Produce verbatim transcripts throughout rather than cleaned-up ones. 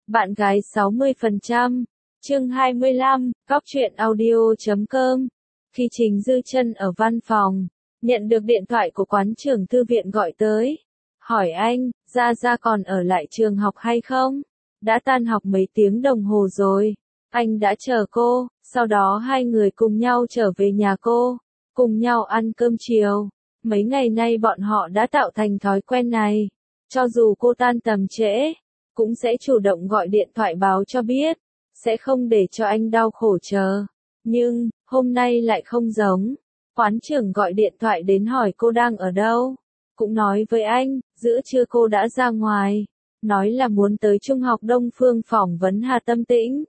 Bạn gái sáu mươi phần trăm, chương hai mươi lăm, góc truyện audio chấm com. Khi Trình Dư Chân ở văn phòng, nhận được điện thoại của quán trưởng thư viện gọi tới, hỏi anh, Gia Gia còn ở lại trường học hay không? Đã tan học mấy tiếng đồng hồ rồi, anh đã chờ cô, sau đó hai người cùng nhau trở về nhà cô, cùng nhau ăn cơm chiều. Mấy ngày nay bọn họ đã tạo thành thói quen này, cho dù cô tan tầm trễ, cũng sẽ chủ động gọi điện thoại báo cho biết, sẽ không để cho anh đau khổ chờ. Nhưng, hôm nay lại không giống. Quán trưởng gọi điện thoại đến hỏi cô đang ở đâu. Cũng nói với anh, giữa trưa cô đã ra ngoài. Nói là muốn tới Trung học Đông Phương phỏng vấn Hà Tâm Tĩnh.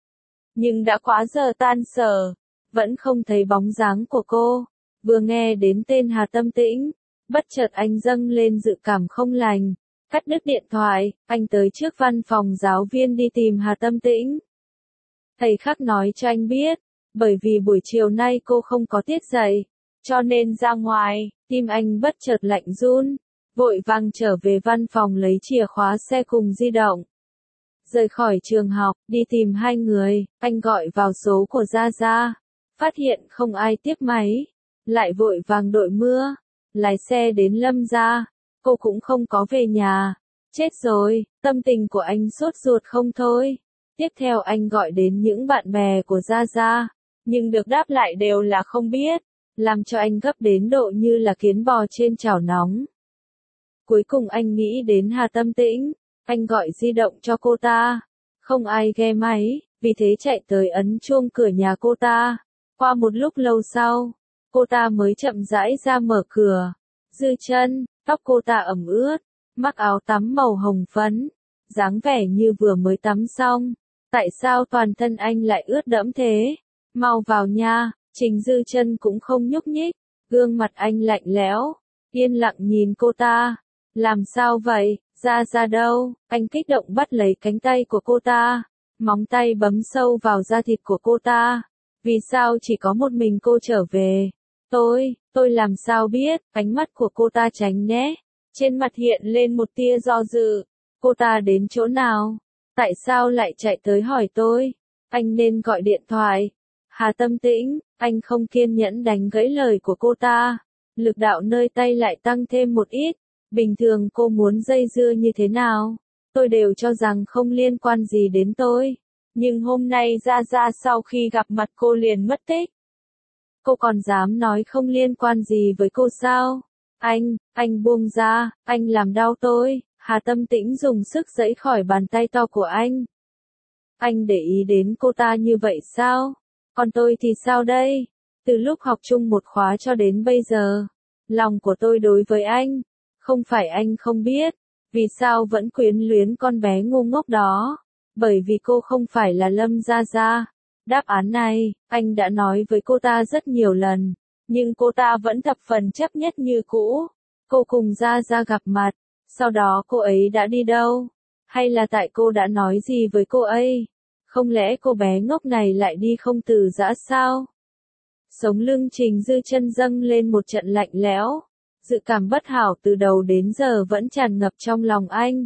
Nhưng đã quá giờ tan sở, vẫn không thấy bóng dáng của cô. Vừa nghe đến tên Hà Tâm Tĩnh, bất chợt anh dâng lên dự cảm không lành. Cắt đứt điện thoại, anh tới trước văn phòng giáo viên đi tìm Hà Tâm Tĩnh. Thầy khác nói cho anh biết, bởi vì buổi chiều nay cô không có tiết dạy, cho nên ra ngoài, tim anh bất chợt lạnh run, vội vàng trở về văn phòng lấy chìa khóa xe cùng di động. Rời khỏi trường học, đi tìm hai người, anh gọi vào số của Gia Gia, phát hiện không ai tiếp máy, lại vội vàng đội mưa, lái xe đến Lâm gia. Cô cũng không có về nhà. Chết rồi, tâm tình của anh sốt ruột không thôi. Tiếp theo anh gọi đến những bạn bè của Gia Gia, nhưng được đáp lại đều là không biết, làm cho anh gấp đến độ như là kiến bò trên chảo nóng. Cuối cùng anh nghĩ đến Hà Tâm Tĩnh, anh gọi di động cho cô ta. Không ai nghe máy, vì thế chạy tới ấn chuông cửa nhà cô ta. Qua một lúc lâu sau, cô ta mới chậm rãi ra mở cửa. Dư Chân, tóc cô ta ẩm ướt, mặc áo tắm màu hồng phấn, dáng vẻ như vừa mới tắm xong. Tại sao toàn thân anh lại ướt đẫm thế? Mau vào nha. Trình Dư Chân cũng không nhúc nhích, gương mặt anh lạnh lẽo, yên lặng nhìn cô ta. Làm sao vậy? Gia Gia đâu? Anh kích động bắt lấy cánh tay của cô ta, móng tay bấm sâu vào da thịt của cô ta. Vì sao chỉ có một mình cô trở về? Tôi, tôi làm sao biết? Ánh mắt của cô ta tránh né, trên mặt hiện lên một tia do dự. Cô ta đến chỗ nào? Tại sao lại chạy tới hỏi tôi? Anh nên gọi điện thoại. Hà Tâm Tĩnh, anh không kiên nhẫn đánh gãy lời của cô ta. Lực đạo nơi tay lại tăng thêm một ít. Bình thường cô muốn dây dưa như thế nào? Tôi đều cho rằng không liên quan gì đến tôi. Nhưng hôm nay Gia Gia sau khi gặp mặt cô liền mất tích. Cô còn dám nói không liên quan gì với cô sao? Anh, anh buông ra, anh làm đau tôi. Hà Tâm Tĩnh dùng sức giãy khỏi bàn tay to của anh. Anh để ý đến cô ta như vậy sao? Còn tôi thì sao đây? Từ lúc học chung một khóa cho đến bây giờ, lòng của tôi đối với anh, không phải anh không biết, vì sao vẫn quyến luyến con bé ngu ngốc đó? Bởi vì cô không phải là Lâm Gia Gia. Đáp án này, anh đã nói với cô ta rất nhiều lần, nhưng cô ta vẫn thập phần chấp nhất như cũ. Cô cùng Gia Gia gặp mặt, sau đó cô ấy đã đi đâu? Hay là tại cô đã nói gì với cô ấy? Không lẽ cô bé ngốc này lại đi không từ giã sao? Sống lưng Trình Dư Chân dâng lên một trận lạnh lẽo, dự cảm bất hảo từ đầu đến giờ vẫn tràn ngập trong lòng anh.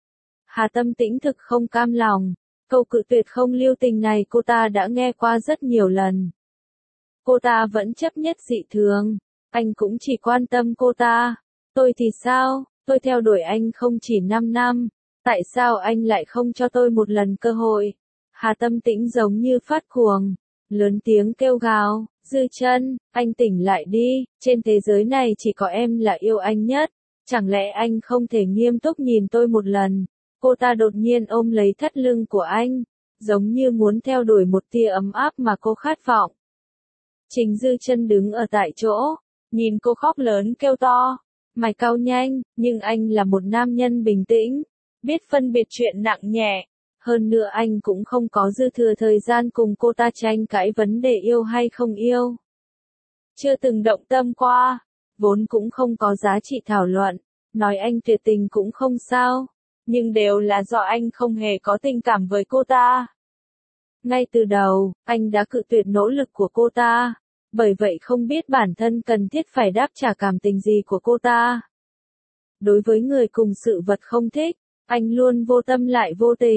Hà Tâm Tĩnh thực không cam lòng. Câu cự tuyệt không lưu tình này cô ta đã nghe qua rất nhiều lần. Cô ta vẫn chấp nhất dị thường. Anh cũng chỉ quan tâm cô ta. Tôi thì sao? Tôi theo đuổi anh không chỉ năm năm. Tại sao anh lại không cho tôi một lần cơ hội? Hà Tâm Tĩnh giống như phát cuồng, lớn tiếng kêu gào. Dư Chân, anh tỉnh lại đi. Trên thế giới này chỉ có em là yêu anh nhất. Chẳng lẽ anh không thể nghiêm túc nhìn tôi một lần? Cô ta đột nhiên ôm lấy thắt lưng của anh, giống như muốn theo đuổi một tia ấm áp mà cô khát vọng. Trình Dư Chân đứng ở tại chỗ, nhìn cô khóc lớn kêu to, mày cau nhanh, nhưng anh là một nam nhân bình tĩnh, biết phân biệt chuyện nặng nhẹ. Hơn nữa anh cũng không có dư thừa thời gian cùng cô ta tranh cãi vấn đề yêu hay không yêu. Chưa từng động tâm qua, vốn cũng không có giá trị thảo luận, nói anh tuyệt tình cũng không sao. Nhưng đều là do anh không hề có tình cảm với cô ta. Ngay từ đầu, anh đã cự tuyệt nỗ lực của cô ta, bởi vậy không biết bản thân cần thiết phải đáp trả cảm tình gì của cô ta. Đối với người cùng sự vật không thích, anh luôn vô tâm lại vô tình,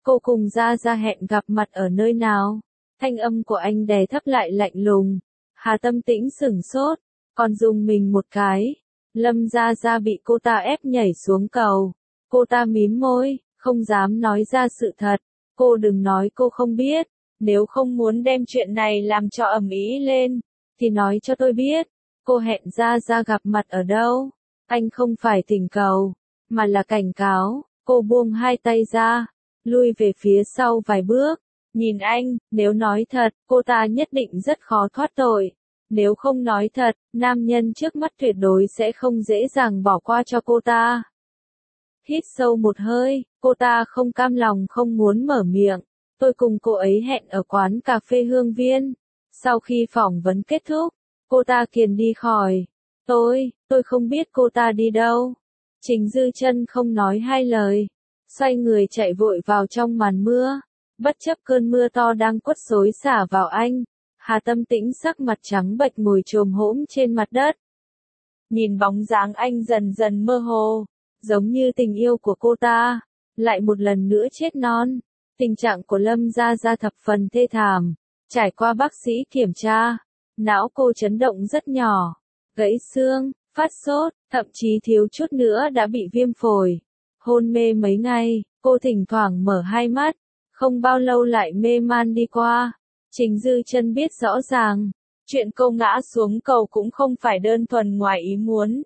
Cô cùng Gia Gia hẹn gặp mặt ở nơi nào? Thanh âm của anh đè thấp lại lạnh lùng. Hà Tâm Tĩnh sửng sốt, còn dùng mình một cái. Lâm Gia Gia bị cô ta ép nhảy xuống cầu. Cô ta mím môi, không dám nói ra sự thật. Cô đừng nói cô không biết. Nếu không muốn đem chuyện này làm cho ầm ĩ lên, thì nói cho tôi biết. Cô hẹn Gia Gia gặp mặt ở đâu? Anh không phải thỉnh cầu, mà là cảnh cáo. Cô buông hai tay ra, lui về phía sau vài bước. Nhìn anh, nếu nói thật, cô ta nhất định rất khó thoát tội. Nếu không nói thật, nam nhân trước mắt tuyệt đối sẽ không dễ dàng bỏ qua cho cô ta. Hít sâu một hơi, cô ta không cam lòng không muốn mở miệng. Tôi cùng cô ấy hẹn ở quán cà phê Hương Viên. Sau khi phỏng vấn kết thúc, cô ta kiềm đi khỏi. Tôi, tôi không biết cô ta đi đâu. Trình Dư Chân không nói hai lời, xoay người chạy vội vào trong màn mưa. Bất chấp cơn mưa to đang quất xối xả vào anh, Hà Tâm Tĩnh sắc mặt trắng bệch ngồi chồm hổm trên mặt đất. Nhìn bóng dáng anh dần dần mơ hồ, giống như tình yêu của cô ta, lại một lần nữa chết non. Tình trạng của Lâm Gia Gia thập phần thê thảm, trải qua bác sĩ kiểm tra, não cô chấn động rất nhỏ, gãy xương, phát sốt, thậm chí thiếu chút nữa đã bị viêm phổi. Hôn mê mấy ngày, cô thỉnh thoảng mở hai mắt, không bao lâu lại mê man đi qua. Trình Dư Chân biết rõ ràng, chuyện cô ngã xuống cầu cũng không phải đơn thuần ngoài ý muốn.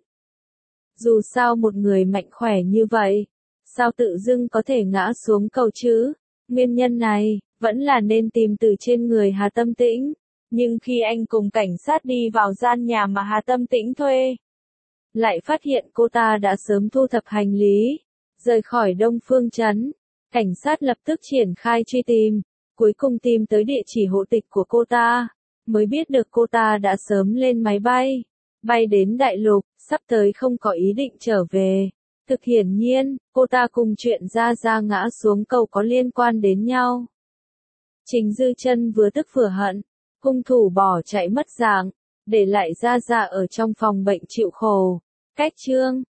Dù sao một người mạnh khỏe như vậy, sao tự dưng có thể ngã xuống cầu chứ? Nguyên nhân này, vẫn là nên tìm từ trên người Hà Tâm Tĩnh. Nhưng khi anh cùng cảnh sát đi vào gian nhà mà Hà Tâm Tĩnh thuê, lại phát hiện cô ta đã sớm thu thập hành lý, rời khỏi Đông Phương Trấn. Cảnh sát lập tức triển khai truy tìm, cuối cùng tìm tới địa chỉ hộ tịch của cô ta, mới biết được cô ta đã sớm lên máy bay, bay đến Đại Lục, sắp tới không có ý định trở về. Thực hiển nhiên, cô ta cùng chuyện Gia Gia ngã xuống cầu có liên quan đến nhau. Trình Dư Chân vừa tức vừa hận, hung thủ bỏ chạy mất dạng, để lại Gia Gia ở trong phòng bệnh chịu khổ. Cách chương